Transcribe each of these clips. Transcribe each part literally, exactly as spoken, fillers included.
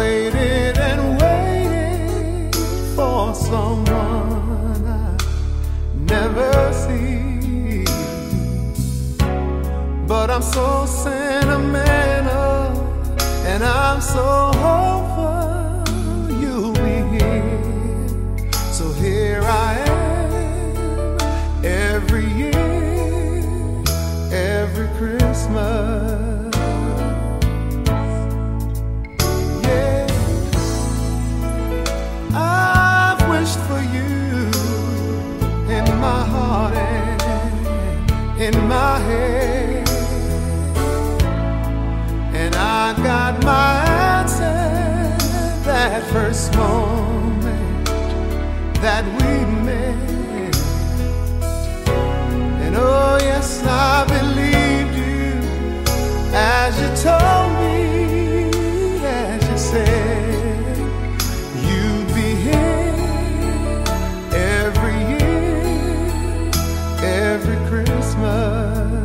waited and waited for someone I never see, but I'm so sentimental and I'm so hopeful you'll be here. So here I am every year, every Christmas. In my head, and I got my answer that first moment that we met. And oh yes, I believed you as you told me, as you said you'd be here every year, every Christmas.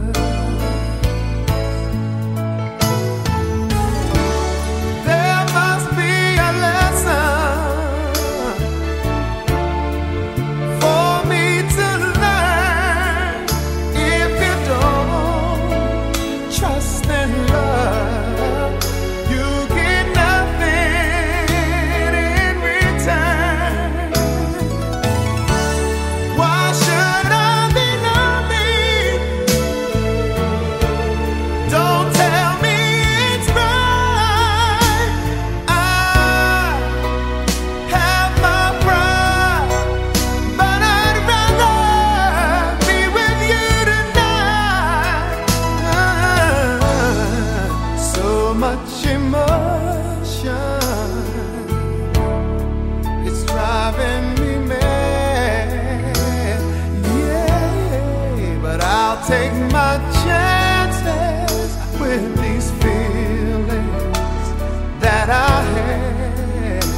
There must be a lesson for me to learn. If you don't trust and love, you get nothing in return. Why should I be lonely? Don't tell me it's right. I have my pride, but I'd rather be with you tonight. So much emotion, it's driving me mad. Yeah, but I'll take my chances with these feelings that I have,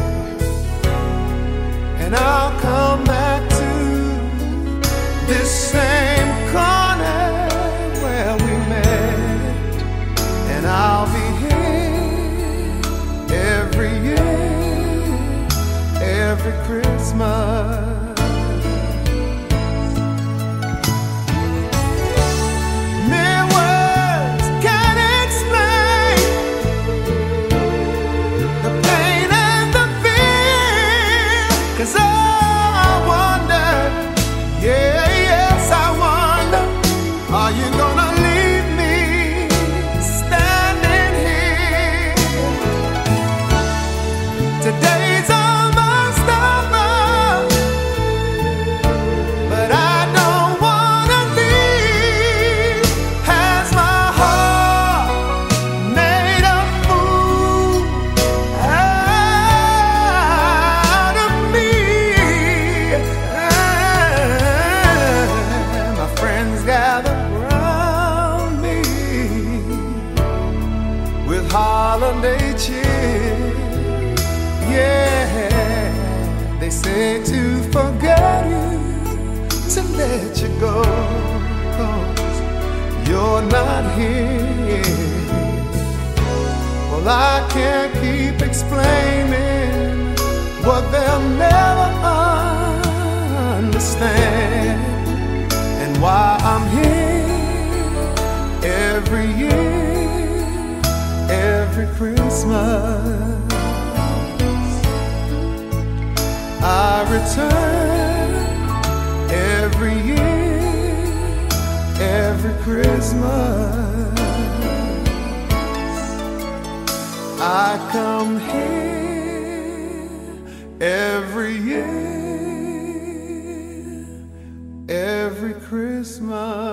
and I'll come back to this same corner where we met, and I'll be here every year, every Christmas. Mere words can't explain the pain and the fear. 'Cause I wonder, yeah, yes, I wonder, are you gonna leave me standing here? Today's almost over, but I don't wanna leave. Has my heart made a fool out of me? My friends gather around me with holiday cheer. Yeah, they say to forget you, to let you go, 'cause you're not here. Well, I can't keep explaining what they'll never understand, and why I'm here every year, every Christmas. I return every year, every Christmas. I come here every year, every Christmas.